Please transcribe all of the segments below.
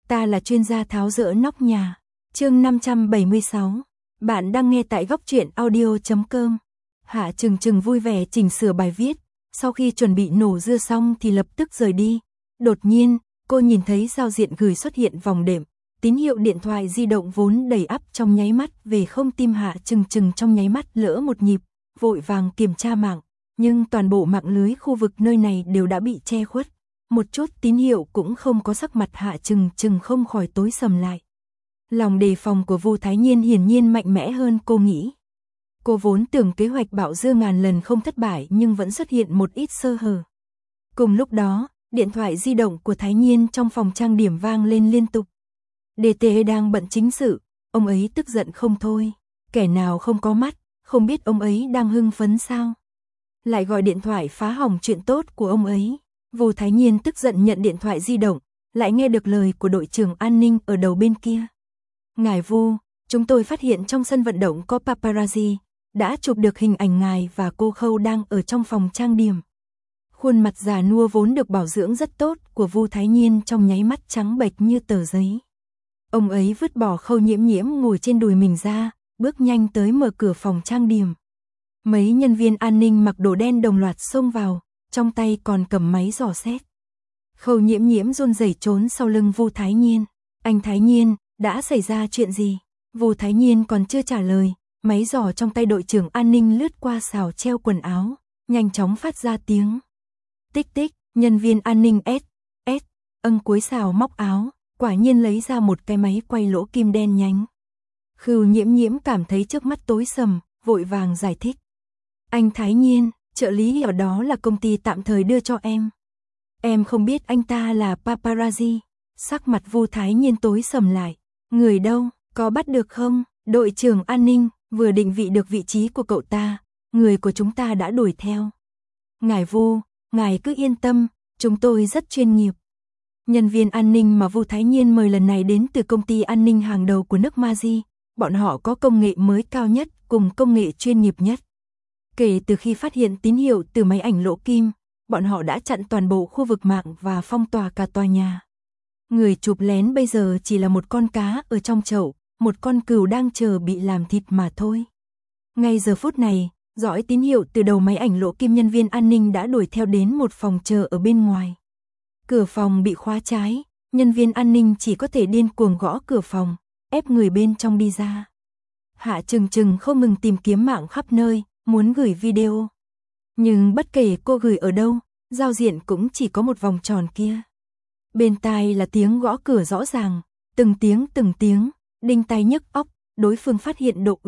Ta là chuyên gia tháo dỡ nóc nhà. Chương 576. Bạn đang nghe tại góc truyện audio.com. Hạ Trừng Trừng vui vẻ chỉnh sửa bài viết, sau khi chuẩn bị nổ dưa xong thì lập tức rời đi. Đột nhiên, cô nhìn thấy giao diện gửi xuất hiện vòng đệm, tín hiệu điện thoại di động vốn đầy ắp trong nháy mắt về không, tim Hạ Trừng Trừng trong nháy mắt lỡ một nhịp, vội vàng kiểm tra mạng, nhưng toàn bộ mạng lưới khu vực nơi này đều đã bị che khuất. Một chút tín hiệu cũng không có, sắc mặt Hạ Trừng Trừng không khỏi tối sầm lại. Lòng đề phòng của Vu Thái Nhiên hiển nhiên mạnh mẽ hơn cô nghĩ. Cô vốn tưởng kế hoạch bạo dưa ngàn lần không thất bại nhưng vẫn xuất hiện một ít sơ hở. Cùng lúc đó, điện thoại di động của Thái Nhiên trong phòng trang điểm vang lên liên tục. DT đang bận chính sự, ông ấy tức giận không thôi. Kẻ nào không có mắt, không biết ông ấy đang hưng phấn sao? Lại gọi điện thoại phá hỏng chuyện tốt của ông ấy. Vu Thái Nhiên tức giận nhận điện thoại di động, lại nghe được lời của đội trưởng an ninh ở đầu bên kia. Ngài Vu, chúng tôi phát hiện trong sân vận động có paparazzi, đã chụp được hình ảnh ngài và cô Khâu đang ở trong phòng trang điểm. Khuôn mặt già nua vốn được bảo dưỡng rất tốt của Vu Thái Nhiên trong nháy mắt trắng bệch như tờ giấy. Ông ấy vứt bỏ Khâu Nhiễm Nhiễm ngồi trên đùi mình ra, bước nhanh tới mở cửa phòng trang điểm. Mấy nhân viên an ninh mặc đồ đen đồng loạt xông vào, trong tay còn cầm máy dò xét. Khâu Nhiễm Nhiễm run rẩy trốn sau lưng Vu Thái Nhiên. Anh Thái Nhiên, đã xảy ra chuyện gì? Vu Thái Nhiên còn chưa trả lời, máy dò trong tay đội trưởng an ninh lướt qua xào treo quần áo, nhanh chóng phát ra tiếng. Tích tích, nhân viên an ninh cuối xào móc áo, quả nhiên lấy ra một cái máy quay lỗ kim đen nhánh. Khâu Nhiễm Nhiễm cảm thấy trước mắt tối sầm, vội vàng giải thích. Anh Thái Nhiên, trợ lý ở đó là công ty tạm thời đưa cho em. Em không biết anh ta là paparazzi. Sắc mặt Vu Thái Nhiên tối sầm lại. Người đâu, có bắt được không? Đội trưởng an ninh vừa định vị được vị trí của cậu ta, người của chúng ta đã đuổi theo. Ngài Vu, ngài cứ yên tâm, chúng tôi rất chuyên nghiệp. Nhân viên an ninh mà Vu Thái Nhiên mời lần này đến từ công ty an ninh hàng đầu của nước Mali. Bọn họ có công nghệ mới cao nhất cùng công nghệ chuyên nghiệp nhất. Kể từ khi phát hiện tín hiệu từ máy ảnh lỗ kim, bọn họ đã chặn toàn bộ khu vực mạng và phong tỏa cả tòa nhà. Người chụp lén bây giờ chỉ là một con cá ở trong chậu, một con cừu đang chờ bị làm thịt mà thôi. Ngay giờ phút này, dõi tín hiệu từ đầu máy ảnh lỗ kim, nhân viên an ninh đã đuổi theo đến một phòng chờ ở bên ngoài. Cửa phòng bị khóa trái, nhân viên an ninh chỉ có thể điên cuồng gõ cửa phòng, ép người bên trong đi ra. Hạ Trừng Trừng không ngừng tìm kiếm mạng khắp nơi, muốn gửi video. Nhưng bất kể cô gửi ở đâu, giao diện cũng chỉ có một vòng tròn kia. Bên tai là tiếng gõ cửa rõ ràng, từng tiếng, đinh tai nhức óc, đối phương phát hiện độ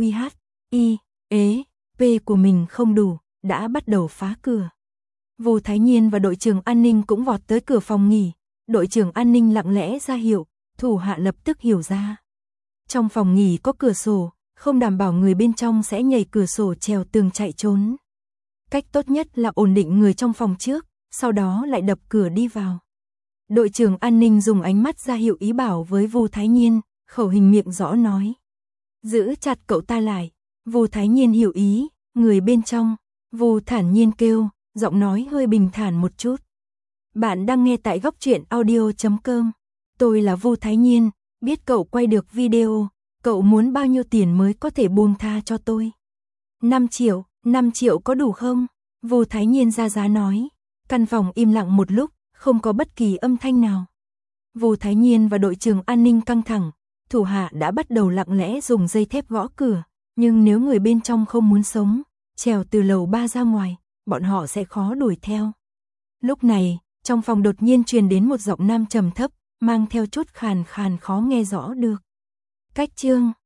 UHI-P của mình không đủ, đã bắt đầu phá cửa. Vu Thái Nhiên và đội trưởng an ninh cũng vọt tới cửa phòng nghỉ, đội trưởng an ninh lặng lẽ ra hiệu, thủ hạ lập tức hiểu ra. Trong phòng nghỉ có cửa sổ, không đảm bảo người bên trong sẽ nhảy cửa sổ trèo tường chạy trốn. Cách tốt nhất là ổn định người trong phòng trước, sau đó lại đập cửa đi vào. Đội trưởng an ninh dùng ánh mắt ra hiệu ý bảo với Vu Thái Nhiên, khẩu hình miệng rõ nói. Giữ chặt cậu ta lại. Vu Thái Nhiên hiểu ý, người bên trong. Vu thản nhiên kêu, giọng nói hơi bình thản một chút. Bạn đang nghe tại góc truyện audio.com. Tôi là Vu Thái Nhiên, biết cậu quay được video, cậu muốn bao nhiêu tiền mới có thể buông tha cho tôi? 5 triệu có đủ không? Vu Thái Nhiên ra giá nói. Căn phòng im lặng một lúc, không có bất kỳ âm thanh nào. Vu Thái Nhiên và đội trưởng an ninh căng thẳng, thủ hạ đã bắt đầu lặng lẽ dùng dây thép gõ cửa, nhưng nếu người bên trong không muốn sống, trèo từ lầu 3 ra ngoài, bọn họ sẽ khó đuổi theo. Lúc này, trong phòng đột nhiên truyền đến một giọng nam trầm thấp, mang theo chút khàn khàn khó nghe rõ được. Cách chương